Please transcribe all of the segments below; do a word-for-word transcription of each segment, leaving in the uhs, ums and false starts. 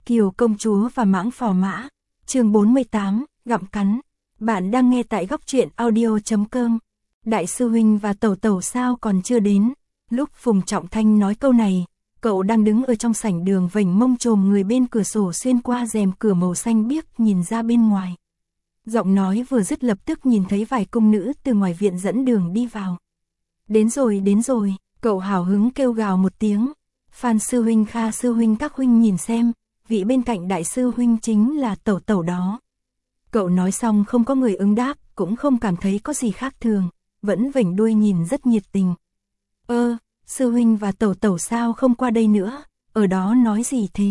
Kiều công chúa và mãng phò mã, chương bốn mươi tám, gặm cắn. Bạn đang nghe tại góc truyện audio chấm com. Đại sư huynh và tẩu tẩu sao còn chưa đến? Lúc Phùng Trọng Thanh nói câu này, cậu đang đứng ở trong sảnh đường vểnh mông chồm người bên cửa sổ xuyên qua rèm cửa màu xanh biếc nhìn ra bên ngoài. Giọng nói vừa dứt lập tức nhìn thấy vài cung nữ từ ngoài viện dẫn đường đi vào. Đến rồi, đến rồi, cậu hào hứng kêu gào một tiếng. Phan sư huynh, Kha sư huynh, các huynh nhìn xem, vị bên cạnh đại sư huynh chính là tẩu tẩu đó. Cậu nói xong không có người ứng đáp, cũng không cảm thấy có gì khác thường, vẫn vểnh đuôi nhìn rất nhiệt tình. Ơ, sư huynh và tẩu tẩu sao không qua đây nữa, ở đó nói gì thế?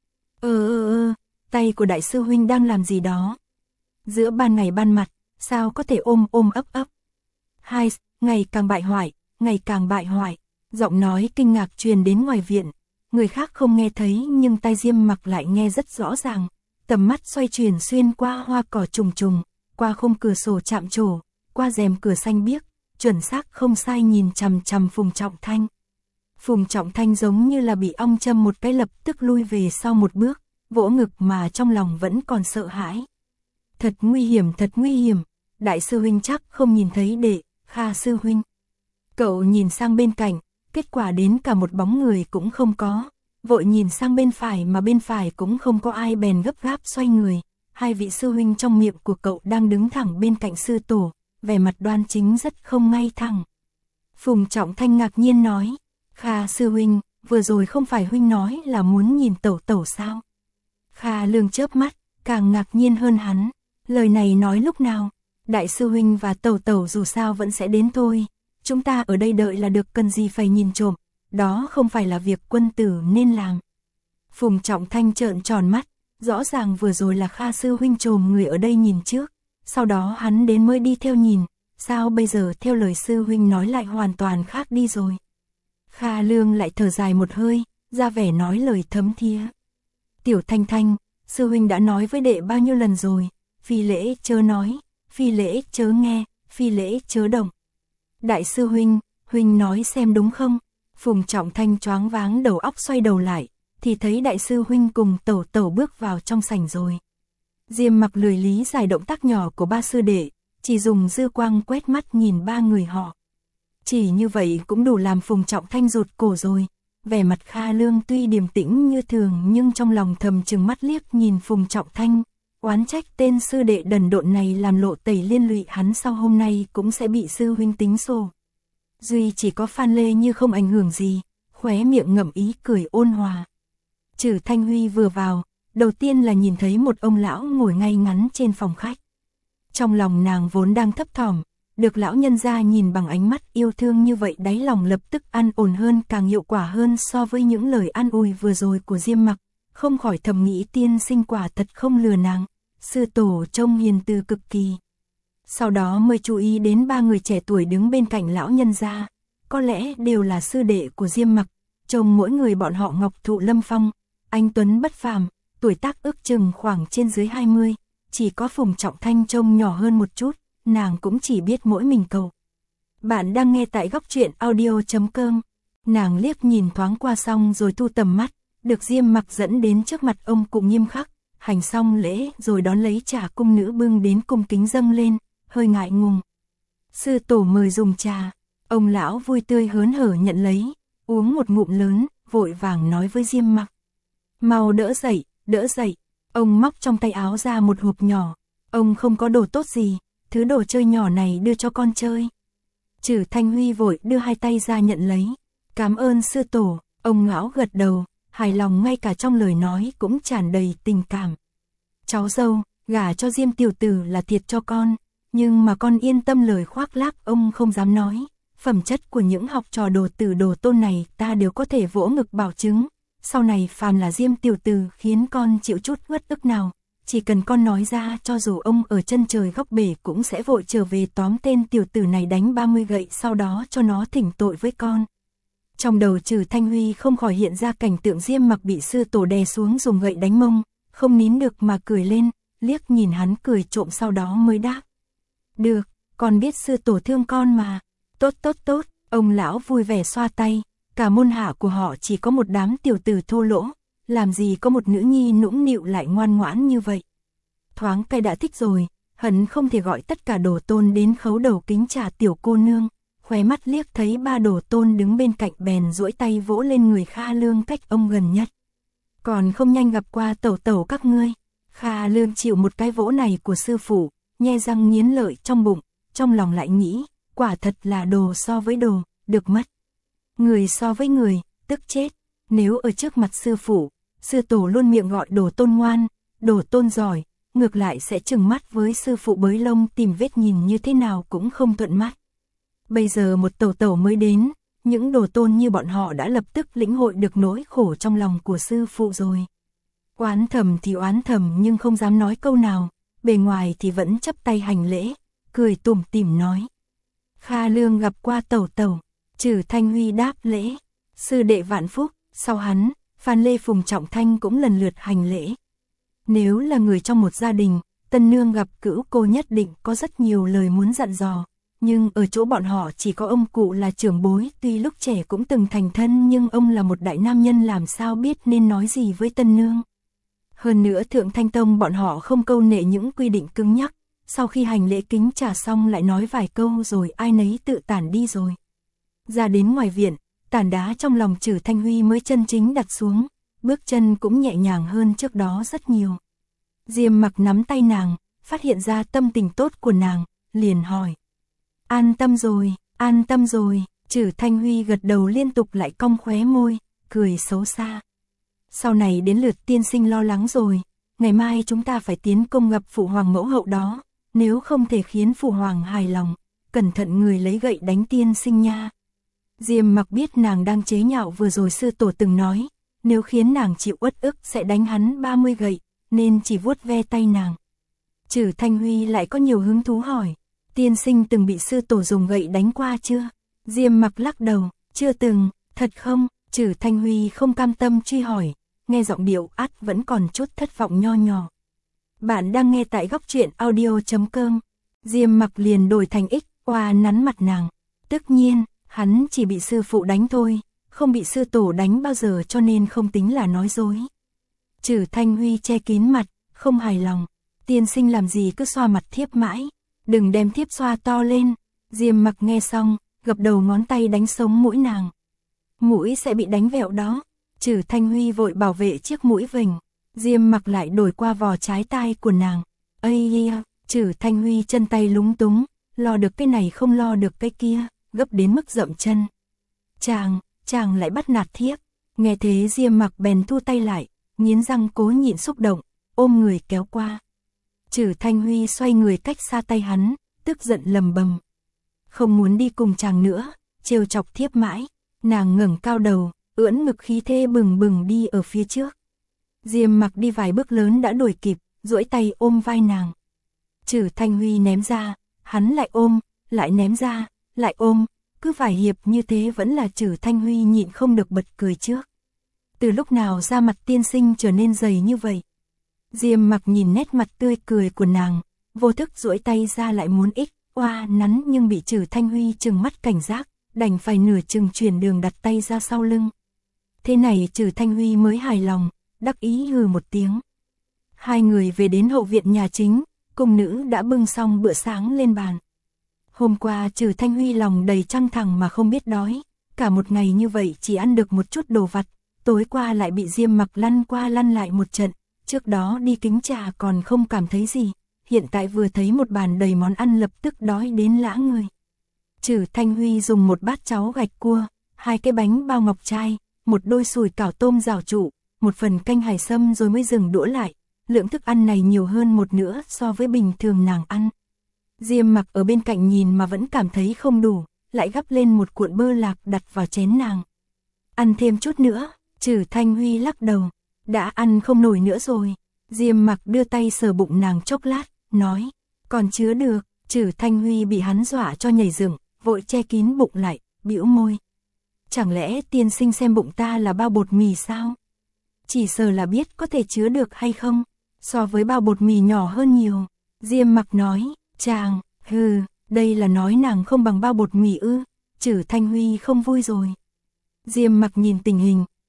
Ơ ơ ơ, tay của đại sư huynh đang làm gì đó? Giữa ban ngày ban mặt, sao có thể ôm ôm ấp ấp? Hai, ngày càng bại hoại, ngày càng bại hoại, giọng nói kinh ngạc truyền đến ngoài viện. Người khác không nghe thấy nhưng tai Diêm Mặc lại nghe rất rõ ràng. Tầm mắt xoay chuyển xuyên qua hoa cỏ trùng trùng, qua khung cửa sổ chạm trổ, qua rèm cửa xanh biếc, chuẩn xác không sai nhìn chằm chằm Phùng Trọng Thanh. Phùng Trọng Thanh giống như là bị ong châm một cái lập tức lui về sau một bước, vỗ ngực mà trong lòng vẫn còn sợ hãi. Thật nguy hiểm, thật nguy hiểm, đại sư huynh chắc không nhìn thấy đệ, Kha sư huynh. Cậu nhìn sang bên cạnh, kết quả đến cả một bóng người cũng không có, vội nhìn sang bên phải mà bên phải cũng không có ai, bèn gấp gáp xoay người. Hai vị sư huynh trong miệng của cậu đang đứng thẳng bên cạnh sư tổ, vẻ mặt đoan chính rất không ngay thẳng. Phùng Trọng Thanh ngạc nhiên nói, Kha sư huynh, vừa rồi không phải huynh nói là muốn nhìn tẩu tẩu sao? Kha Lương chớp mắt, càng ngạc nhiên hơn hắn, lời này nói lúc nào? Đại sư huynh và tẩu tẩu dù sao vẫn sẽ đến thôi, chúng ta ở đây đợi là được, cần gì phải nhìn trộm, đó không phải là việc quân tử nên làm. Phùng Trọng Thanh trợn tròn mắt, rõ ràng vừa rồi là Kha sư huynh trồm người ở đây nhìn trước, sau đó hắn đến mới đi theo nhìn, sao bây giờ theo lời sư huynh nói lại hoàn toàn khác đi rồi. Kha Lương lại thở dài một hơi, ra vẻ nói lời thấm thía. Tiểu Thanh Thanh, sư huynh đã nói với đệ bao nhiêu lần rồi, phi lễ chớ nói, phi lễ chớ nghe, phi lễ chớ động. Đại sư huynh, huynh nói xem đúng không? Phùng Trọng Thanh choáng váng đầu óc, xoay đầu lại, thì thấy đại sư huynh cùng tẩu tẩu bước vào trong sảnh rồi. Diêm Mặc lười lý giải động tác nhỏ của ba sư đệ, chỉ dùng dư quang quét mắt nhìn ba người họ. Chỉ như vậy cũng đủ làm Phùng Trọng Thanh rụt cổ rồi. Vẻ mặt Kha Lương tuy điềm tĩnh như thường nhưng trong lòng thầm trừng mắt liếc nhìn Phùng Trọng Thanh, oán trách tên sư đệ đần độn này làm lộ tẩy, liên lụy hắn sau hôm nay cũng sẽ bị sư huynh tính sổ. Duy chỉ có Phan Lê Như không ảnh hưởng gì, khóe miệng ngậm ý cười ôn hòa. Trừ Thanh Huy vừa vào, đầu tiên là nhìn thấy một ông lão ngồi ngay ngắn trên phòng khách. Trong lòng nàng vốn đang thấp thỏm, được lão nhân gia nhìn bằng ánh mắt yêu thương như vậy, đáy lòng lập tức an ổn hơn, càng hiệu quả hơn so với những lời an ủi vừa rồi của Diêm Mặc, không khỏi thầm nghĩ tiên sinh quả thật không lừa nàng, sư tổ trông hiền từ cực kỳ. Sau đó mới chú ý đến ba người trẻ tuổi đứng bên cạnh lão nhân gia, có lẽ đều là sư đệ của Diêm Mặc, trông mỗi người bọn họ ngọc thụ lâm phong, anh tuấn bất phàm, tuổi tác ước chừng khoảng trên dưới hai mươi, chỉ có Phùng Trọng Thanh trông nhỏ hơn một chút, nàng cũng chỉ biết mỗi mình cầu. Bạn đang nghe tại góc truyện audio chấm com. Nàng liếc nhìn thoáng qua xong rồi thu tầm mắt, được Diêm Mặc dẫn đến trước mặt ông cụ nghiêm khắc, hành xong lễ rồi đón lấy trà cung nữ bưng đến cung kính dâng lên, hơi ngại ngùng. Sư tổ mời dùng trà, ông lão vui tươi hớn hở nhận lấy, uống một ngụm lớn, vội vàng nói với Diêm Mặc. Mau đỡ dậy, đỡ dậy, ông móc trong tay áo ra một hộp nhỏ, ông không có đồ tốt gì, thứ đồ chơi nhỏ này đưa cho con chơi. Trừ Thanh Huy vội đưa hai tay ra nhận lấy, cảm ơn sư tổ, ông lão gật đầu, hài lòng, ngay cả trong lời nói cũng tràn đầy tình cảm. Cháu dâu, gả cho Diêm tiểu tử là thiệt cho con, nhưng mà con yên tâm, lời khoác lác ông không dám nói, phẩm chất của những học trò đồ tử đồ tôn này ta đều có thể vỗ ngực bảo chứng, sau này phàm là Diêm tiểu tử khiến con chịu chút uất ức nào, chỉ cần con nói ra, cho dù ông ở chân trời góc bể cũng sẽ vội trở về tóm tên tiểu tử này đánh ba mươi gậy, sau đó cho nó thỉnh tội với con. Trong đầu Trừ Thanh Huy không khỏi hiện ra cảnh tượng Diêm Mặc bị sư tổ đè xuống dùng gậy đánh mông, không nín được mà cười lên, liếc nhìn hắn cười trộm sau đó mới đáp. Được, con biết sư tổ thương con mà. Tốt tốt tốt, ông lão vui vẻ xoa tay, cả môn hạ của họ chỉ có một đám tiểu tử thô lỗ, làm gì có một nữ nhi nũng nịu lại ngoan ngoãn như vậy. Thoáng cái đã thích rồi, hận không thể gọi tất cả đồ tôn đến khấu đầu kính trà tiểu cô nương, khóe mắt liếc thấy ba đồ tôn đứng bên cạnh bèn duỗi tay vỗ lên người Kha Lương cách ông gần nhất. Còn không nhanh gặp qua tẩu tẩu các ngươi. Kha Lương chịu một cái vỗ này của sư phụ, nhe răng nghiến lợi trong bụng, trong lòng lại nghĩ, quả thật là đồ so với đồ, được mất. Người so với người, tức chết. Nếu ở trước mặt sư phụ, sư tổ luôn miệng gọi đồ tôn ngoan, đồ tôn giỏi, ngược lại sẽ trừng mắt với sư phụ bới lông tìm vết nhìn như thế nào cũng không thuận mắt. Bây giờ một tẩu tẩu mới đến, những đồ tôn như bọn họ đã lập tức lĩnh hội được nỗi khổ trong lòng của sư phụ rồi. Oán thầm thì oán thầm nhưng không dám nói câu nào, bề ngoài thì vẫn chắp tay hành lễ, cười tủm tỉm nói. Kha Lương gặp qua tẩu tẩu, Trử Thanh Huy đáp lễ, sư đệ vạn phúc, sau hắn, Phan Lê Phùng Trọng Thanh cũng lần lượt hành lễ. Nếu là người trong một gia đình, tân nương gặp cữu cô nhất định có rất nhiều lời muốn dặn dò, nhưng ở chỗ bọn họ chỉ có ông cụ là trưởng bối, tuy lúc trẻ cũng từng thành thân nhưng ông là một đại nam nhân làm sao biết nên nói gì với tân nương. Hơn nữa Thượng Thanh Tông bọn họ không câu nệ những quy định cứng nhắc, sau khi hành lễ kính trà xong lại nói vài câu rồi ai nấy tự tản đi rồi. Ra đến ngoài viện, tảng đá trong lòng Trử Thanh Huy mới chân chính đặt xuống, bước chân cũng nhẹ nhàng hơn trước đó rất nhiều. Diêm Mặc nắm tay nàng, phát hiện ra tâm tình tốt của nàng, liền hỏi. An tâm rồi, an tâm rồi, Trử Thanh Huy gật đầu liên tục lại cong khóe môi, cười xấu xa. Sau này đến lượt tiên sinh lo lắng rồi, ngày mai chúng ta phải tiến công gặp phụ hoàng mẫu hậu đó, nếu không thể khiến phụ hoàng hài lòng, cẩn thận người lấy gậy đánh tiên sinh nha. Diêm Mặc biết nàng đang chế nhạo vừa rồi sư tổ từng nói, nếu khiến nàng chịu uất ức sẽ đánh hắn ba mươi gậy, nên chỉ vuốt ve tay nàng. Trử Thanh Huy lại có nhiều hứng thú hỏi, tiên sinh từng bị sư tổ dùng gậy đánh qua chưa? Diêm Mặc lắc đầu, chưa từng, thật không? Trử Thanh Huy không cam tâm truy hỏi, nghe giọng điệu át vẫn còn chút thất vọng nho nhỏ. Bạn đang nghe tại góc truyện audio chấm com. Diêm Mặc liền đổi thành ích, oa nắn mặt nàng. Tất nhiên, hắn chỉ bị sư phụ đánh thôi, không bị sư tổ đánh bao giờ cho nên không tính là nói dối. Trử Thanh Huy che kín mặt, không hài lòng. Tiên sinh làm gì cứ xoa mặt thiếp mãi, đừng đem thiếp xoa to lên. Diêm Mặc nghe xong, gập đầu ngón tay đánh sống mũi nàng. Mũi sẽ bị đánh vẹo đó. Trử Thanh Huy vội bảo vệ chiếc mũi vểnh. Diêm Mặc lại đổi qua vò trái tai của nàng. Ây da, Trử Thanh Huy chân tay lúng túng, lo được cái này không lo được cái kia, gấp đến mức dậm chân. Chàng, chàng lại bắt nạt thiếp. Nghe thế Diêm Mặc bèn thu tay lại, nghiến răng cố nhịn xúc động, ôm người kéo qua. Trử Thanh Huy xoay người cách xa tay hắn, tức giận lầm bầm. Không muốn đi cùng chàng nữa, trêu chọc thiếp mãi. Nàng ngẩng cao đầu, ưỡn ngực khí thế bừng bừng đi ở phía trước. Diêm Mặc đi vài bước lớn đã đuổi kịp, duỗi tay ôm vai nàng. Trử Thanh Huy ném ra, hắn lại ôm, lại ném ra, lại ôm, cứ vài hiệp như thế vẫn là Trử Thanh Huy nhịn không được bật cười trước. Từ lúc nào da mặt tiên sinh trở nên dày như vậy? Diêm Mặc nhìn nét mặt tươi cười của nàng, vô thức duỗi tay ra lại muốn ích, oa nắn nhưng bị Trử Thanh Huy trừng mắt cảnh giác, đành phải nửa chừng chuyển đường đặt tay ra sau lưng. Thế này Trử Thanh Huy mới hài lòng, đắc ý hừ một tiếng. Hai người về đến hậu viện nhà chính, cung nữ đã bưng xong bữa sáng lên bàn. Hôm qua Trử Thanh Huy lòng đầy căng thẳng mà không biết đói, cả một ngày như vậy chỉ ăn được một chút đồ vặt, tối qua lại bị Diêm Mặc lăn qua lăn lại một trận, trước đó đi kính trà còn không cảm thấy gì, hiện tại vừa thấy một bàn đầy món ăn lập tức đói đến lã người. Trử Thanh Huy dùng một bát cháo gạch cua, hai cái bánh bao ngọc trai, một đôi sùi cảo tôm rào trụ, một phần canh hải sâm rồi mới dừng đũa lại, lượng thức ăn này nhiều hơn một nửa so với bình thường nàng ăn. Diêm Mặc ở bên cạnh nhìn mà vẫn cảm thấy không đủ, lại gắp lên một cuộn bơ lạc đặt vào chén nàng. Ăn thêm chút nữa, Trử Thanh Huy lắc đầu, đã ăn không nổi nữa rồi. Diêm Mặc đưa tay sờ bụng nàng chốc lát, nói, còn chứa được. Trử Thanh Huy bị hắn dọa cho nhảy dựng, vội che kín bụng lại, bĩu môi. Chẳng lẽ tiên sinh xem bụng ta là bao bột mì sao? Chỉ sờ là biết có thể chứa được hay không, so với bao bột mì nhỏ hơn nhiều. Diêm Mặc nói, chàng, hừ, đây là nói nàng không bằng bao bột mì ư? Trử Thanh Huy không vui rồi. Diêm Mặc nhìn tình hình,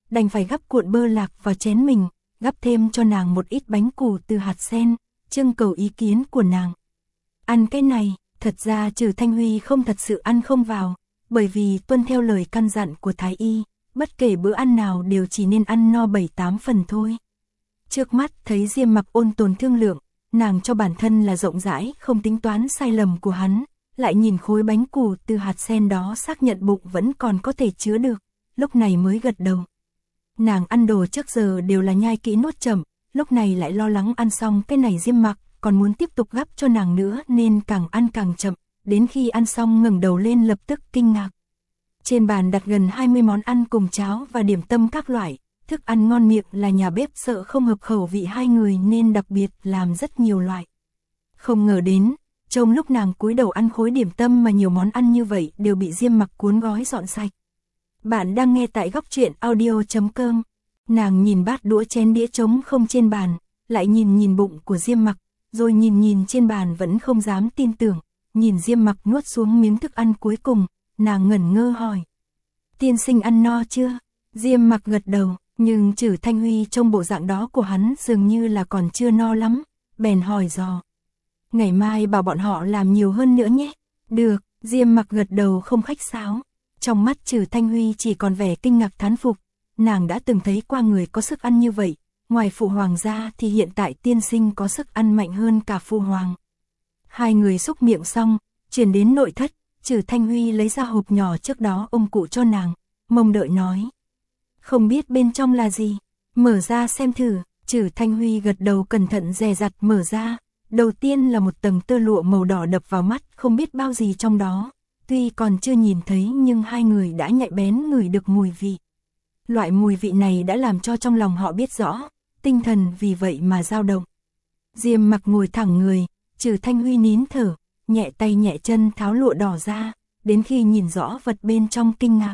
đành phải gắp cuộn bơ lạc vào chén mình, gắp thêm cho nàng một ít bánh củ từ hạt sen, trưng cầu ý kiến của nàng. Ăn cái này, thật ra Trừ Thanh Huy không thật sự ăn không vào, bởi vì tuân theo lời căn dặn của Thái Y, bất kể bữa ăn nào đều chỉ nên ăn no bảy tám phần thôi. Trước mắt thấy Diêm Mặc ôn tồn thương lượng, nàng cho bản thân là rộng rãi không tính toán sai lầm của hắn, lại nhìn khối bánh củ từ hạt sen đó xác nhận bụng vẫn còn có thể chứa được, lúc này mới gật đầu. Nàng ăn đồ trước giờ đều là nhai kỹ nuốt chậm, lúc này lại lo lắng ăn xong cái này Diêm Mặc còn muốn tiếp tục gắp cho nàng nữa nên càng ăn càng chậm, đến khi ăn xong ngẩng đầu lên lập tức kinh ngạc. Trên bàn đặt gần hai mươi món ăn cùng cháo và điểm tâm các loại, thức ăn ngon miệng là nhà bếp sợ không hợp khẩu vị hai người nên đặc biệt làm rất nhiều loại. Không ngờ đến, trong lúc nàng cúi đầu ăn khối điểm tâm mà nhiều món ăn như vậy đều bị Diêm Mặc cuốn gói dọn sạch. Bạn đang nghe tại góc truyện audio chấm com. Nàng nhìn bát đũa chén đĩa trống không trên bàn, lại nhìn nhìn bụng của Diêm Mặc, rồi nhìn nhìn trên bàn vẫn không dám tin tưởng, nhìn Diêm Mặc nuốt xuống miếng thức ăn cuối cùng, nàng ngẩn ngơ hỏi. Tiên sinh ăn no chưa? Diêm Mặc gật đầu, nhưng Trừ Thanh Huy trong bộ dạng đó của hắn dường như là còn chưa no lắm, bèn hỏi dò. Ngày mai bảo bọn họ làm nhiều hơn nữa nhé. Được, Diêm Mặc gật đầu không khách sáo. Trong mắt Trừ Thanh Huy chỉ còn vẻ kinh ngạc thán phục, nàng đã từng thấy qua người có sức ăn như vậy, ngoài phụ hoàng ra thì hiện tại tiên sinh có sức ăn mạnh hơn cả phụ hoàng. Hai người xúc miệng xong, chuyển đến nội thất, Trừ Thanh Huy lấy ra hộp nhỏ trước đó ông cụ cho nàng, mong đợi nói. Không biết bên trong là gì, mở ra xem thử. Trừ Thanh Huy gật đầu cẩn thận dè dặt mở ra, đầu tiên là một tầng tơ lụa màu đỏ đập vào mắt không biết bao gì trong đó, tuy còn chưa nhìn thấy nhưng hai người đã nhạy bén ngửi được mùi vị. Loại mùi vị này đã làm cho trong lòng họ biết rõ, tinh thần vì vậy mà dao động. Diêm Mặc ngồi thẳng người, Trừ Thanh Huy nín thở, nhẹ tay nhẹ chân tháo lụa đỏ ra, đến khi nhìn rõ vật bên trong kinh ngạc.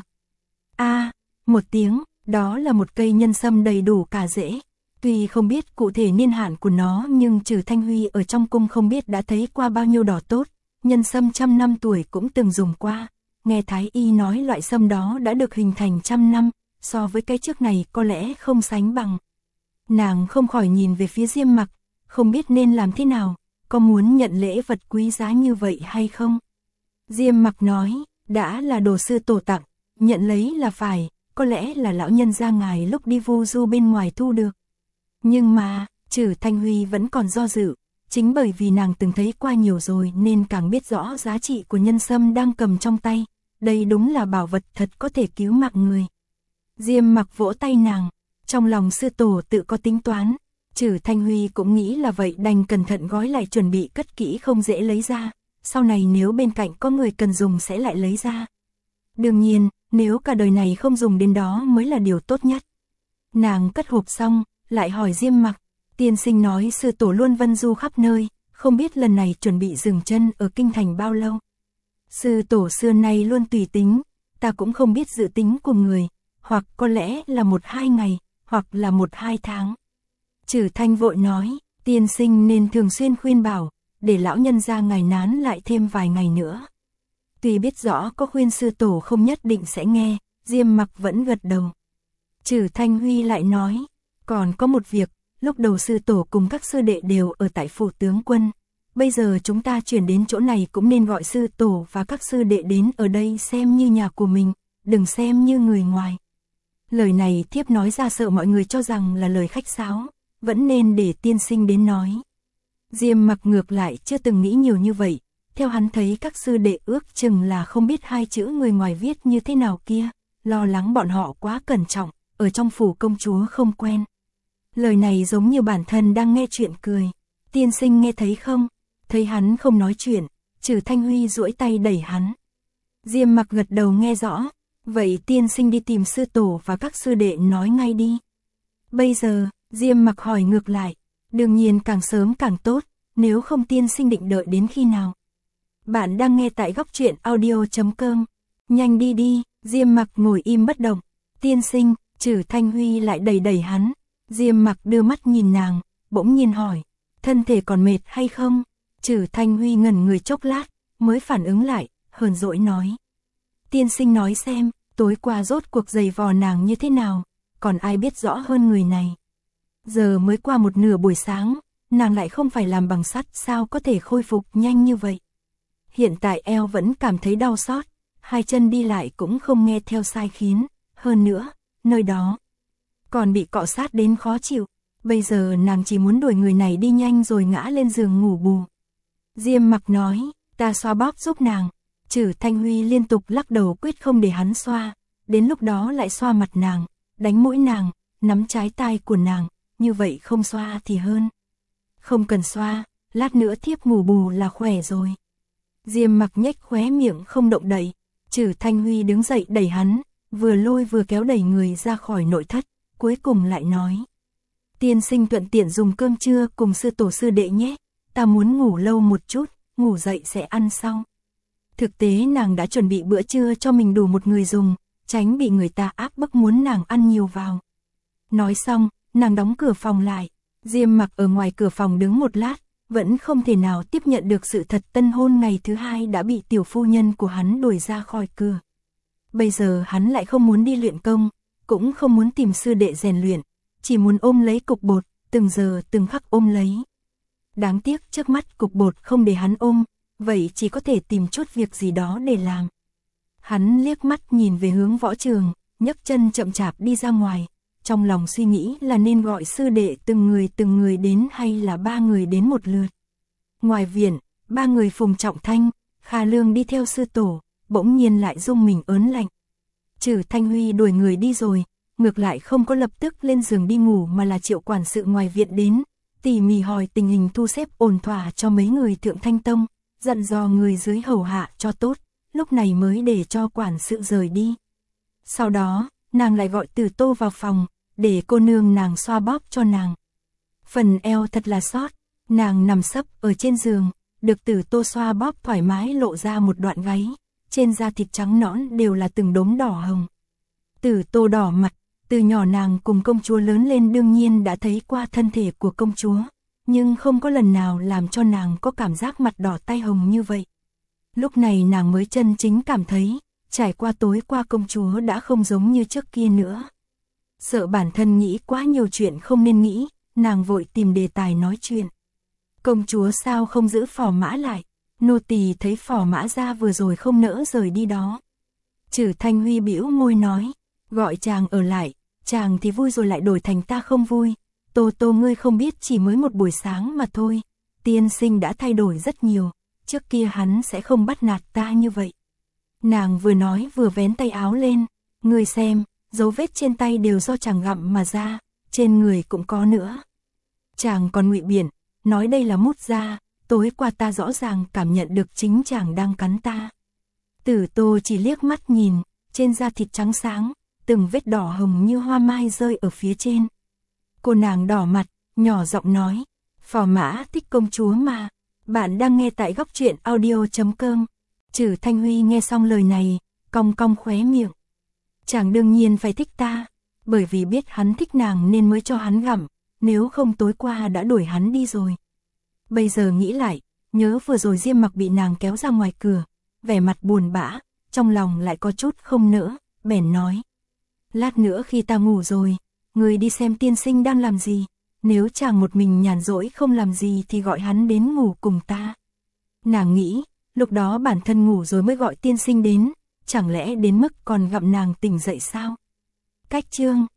A, một tiếng, đó là một cây nhân sâm đầy đủ cả rễ. Tuy không biết cụ thể niên hạn của nó nhưng Trừ Thanh Huy ở trong cung không biết đã thấy qua bao nhiêu đỏ tốt, nhân sâm trăm năm tuổi cũng từng dùng qua. Nghe Thái Y nói loại sâm đó đã được hình thành trăm năm, so với cái trước này có lẽ không sánh bằng. Nàng không khỏi nhìn về phía Diêm Mặc, không biết nên làm thế nào, có muốn nhận lễ vật quý giá như vậy hay không? Diêm Mặc nói, đã là đồ sư tổ tặng, nhận lấy là phải, có lẽ là lão nhân gia ngài lúc đi vu du bên ngoài thu được. Nhưng mà, Trừ Thanh Huy vẫn còn do dự, chính bởi vì nàng từng thấy qua nhiều rồi nên càng biết rõ giá trị của nhân sâm đang cầm trong tay, đây đúng là bảo vật thật có thể cứu mạng người. Diêm Mặc vỗ tay nàng, trong lòng sư tổ tự có tính toán, Trừ Thanh Huy cũng nghĩ là vậy đành cẩn thận gói lại chuẩn bị cất kỹ không dễ lấy ra, sau này nếu bên cạnh có người cần dùng sẽ lại lấy ra. Đương nhiên, nếu cả đời này không dùng đến đó mới là điều tốt nhất. Nàng cất hộp xong, lại hỏi Diêm Mặc, tiên sinh nói sư tổ luôn vân du khắp nơi, không biết lần này chuẩn bị dừng chân ở kinh thành bao lâu. Sư tổ xưa nay luôn tùy tính, ta cũng không biết dự tính của người, hoặc có lẽ là một hai ngày, hoặc là một hai tháng. Trừ Thanh vội nói, tiên sinh nên thường xuyên khuyên bảo, để lão nhân gia ngài nán lại thêm vài ngày nữa. Tuy biết rõ có khuyên sư tổ không nhất định sẽ nghe, Diêm Mặc vẫn gật đầu. Trừ Thanh Huy lại nói, còn có một việc, lúc đầu sư tổ cùng các sư đệ đều ở tại phủ tướng quân. Bây giờ chúng ta chuyển đến chỗ này cũng nên gọi sư tổ và các sư đệ đến ở đây xem như nhà của mình, đừng xem như người ngoài. Lời này thiếp nói ra sợ mọi người cho rằng là lời khách sáo, vẫn nên để tiên sinh đến nói. Diêm Mặc ngược lại chưa từng nghĩ nhiều như vậy, theo hắn thấy các sư đệ ước chừng là không biết hai chữ người ngoài viết như thế nào kia, lo lắng bọn họ quá cẩn trọng, ở trong phủ công chúa không quen. Lời này giống như bản thân đang nghe chuyện cười. Tiên sinh nghe thấy không? Thấy hắn không nói chuyện, Trừ Thanh Huy duỗi tay đẩy hắn. Diêm Mặc gật đầu nghe rõ, vậy tiên sinh đi tìm sư tổ và các sư đệ nói ngay đi. Bây giờ, Diêm Mặc hỏi ngược lại, đương nhiên càng sớm càng tốt, nếu không tiên sinh định đợi đến khi nào? Bạn đang nghe tại góc truyện audio chấm com. Nhanh đi đi, Diêm Mặc ngồi im bất động. Tiên sinh, Trừ Thanh Huy lại đẩy đẩy hắn. Diêm Mặc đưa mắt nhìn nàng, bỗng nhiên hỏi, thân thể còn mệt hay không? Trừ Thanh Huy ngẩn người chốc lát, mới phản ứng lại, hờn dỗi nói. Tiên sinh nói xem, tối qua rốt cuộc giày vò nàng như thế nào? còn ai biết rõ hơn người này. Giờ mới qua một nửa buổi sáng, nàng lại không phải làm bằng sắt, sao có thể khôi phục nhanh như vậy. Hiện tại eo vẫn cảm thấy đau xót, hai chân đi lại cũng không nghe theo sai khiến, hơn nữa, nơi đó còn bị cọ sát đến khó chịu. Bây giờ nàng chỉ muốn đuổi người này đi nhanh rồi ngã lên giường ngủ bù. Diêm Mặc nói, ta xoa bóp giúp nàng. Trử Thanh Huy liên tục lắc đầu quyết không để hắn xoa, đến lúc đó lại xoa mặt nàng, đánh mũi nàng, nắm trái tai của nàng, như vậy không xoa thì hơn. Không cần xoa, lát nữa thiếp ngủ bù là khỏe rồi. Diêm Mặc nhếch khóe miệng không động đậy. Trử Thanh Huy đứng dậy đẩy hắn, vừa lôi vừa kéo đẩy người ra khỏi nội thất, cuối cùng lại nói. Tiên sinh thuận tiện dùng cơm trưa cùng sư tổ sư đệ nhé, ta muốn ngủ lâu một chút, ngủ dậy sẽ ăn sau. Thực tế nàng đã chuẩn bị bữa trưa cho mình đủ một người dùng, tránh bị người ta áp bức muốn nàng ăn nhiều vào. Nói xong, nàng đóng cửa phòng lại. Diêm Mặc ở ngoài cửa phòng đứng một lát, vẫn không thể nào tiếp nhận được sự thật tân hôn ngày thứ hai đã bị tiểu phu nhân của hắn đuổi ra khỏi cửa. Bây giờ hắn lại không muốn đi luyện công, cũng không muốn tìm sư đệ rèn luyện, chỉ muốn ôm lấy cục bột, từng giờ từng khắc ôm lấy. Đáng tiếc trước mắt cục bột không để hắn ôm, vậy chỉ có thể tìm chút việc gì đó để làm. Hắn liếc mắt nhìn về hướng võ trường, nhấc chân chậm chạp đi ra ngoài, trong lòng suy nghĩ là nên gọi sư đệ từng người từng người đến hay là ba người đến một lượt. Ngoài viện, ba người Phùng Trọng Thanh, Kha Lương đi theo sư tổ, bỗng nhiên lại rung mình ớn lạnh. Trử Thanh Huy đuổi người đi rồi, ngược lại không có lập tức lên giường đi ngủ mà là triệu quản sự ngoài viện đến, tỉ mỉ hỏi tình hình thu xếp ổn thỏa cho mấy người Thượng Thanh Tông, dặn dò người dưới hầu hạ cho tốt, lúc này mới để cho quản sự rời đi. Sau đó, nàng lại gọi Tử Tô vào phòng, để cô nương nàng xoa bóp cho nàng. Phần eo thật là xót, nàng nằm sấp ở trên giường, được Tử Tô xoa bóp thoải mái lộ ra một đoạn gáy, trên da thịt trắng nõn đều là từng đốm đỏ hồng. Tử Tô đỏ mặt, từ nhỏ nàng cùng công chúa lớn lên đương nhiên đã thấy qua thân thể của công chúa, nhưng không có lần nào làm cho nàng có cảm giác mặt đỏ tay hồng như vậy. Lúc này nàng mới chân chính cảm thấy, trải qua tối qua công chúa đã không giống như trước kia nữa. Sợ bản thân nghĩ quá nhiều chuyện không nên nghĩ, nàng vội tìm đề tài nói chuyện. Công chúa sao không giữ Phò Mã lại? Nô tỳ thấy Phò Mã ra vừa rồi không nỡ rời đi đó. Trử Thanh Huy bĩu môi nói, gọi chàng ở lại, chàng thì vui rồi lại đổi thành ta không vui. Tô Tô ngươi không biết chỉ mới một buổi sáng mà thôi, tiên sinh đã thay đổi rất nhiều, trước kia hắn sẽ không bắt nạt ta như vậy. Nàng vừa nói vừa vén tay áo lên, ngươi xem, dấu vết trên tay đều do chàng gặm mà ra, trên người cũng có nữa. Chàng còn ngụy biện, nói đây là mút da, tối qua ta rõ ràng cảm nhận được chính chàng đang cắn ta. Tử Tô chỉ liếc mắt nhìn, trên da thịt trắng sáng, từng vết đỏ hồng như hoa mai rơi ở phía trên. Cô nàng đỏ mặt, nhỏ giọng nói, Phò Mã thích công chúa mà. Bạn đang nghe tại góc truyện audio chấm com. Trử Thanh Huy nghe xong lời này, cong cong khóe miệng. Chàng đương nhiên phải thích ta, bởi vì biết hắn thích nàng nên mới cho hắn gặm, nếu không tối qua đã đuổi hắn đi rồi. Bây giờ nghĩ lại, nhớ vừa rồi Diêm Mặc bị nàng kéo ra ngoài cửa, vẻ mặt buồn bã, trong lòng lại có chút không nỡ, bèn nói. Lát nữa khi ta ngủ rồi, người đi xem tiên sinh đang làm gì, nếu chàng một mình nhàn rỗi không làm gì thì gọi hắn đến ngủ cùng ta. Nàng nghĩ, lúc đó bản thân ngủ rồi mới gọi tiên sinh đến, chẳng lẽ đến mức còn gặm nàng tỉnh dậy sao? Cách chương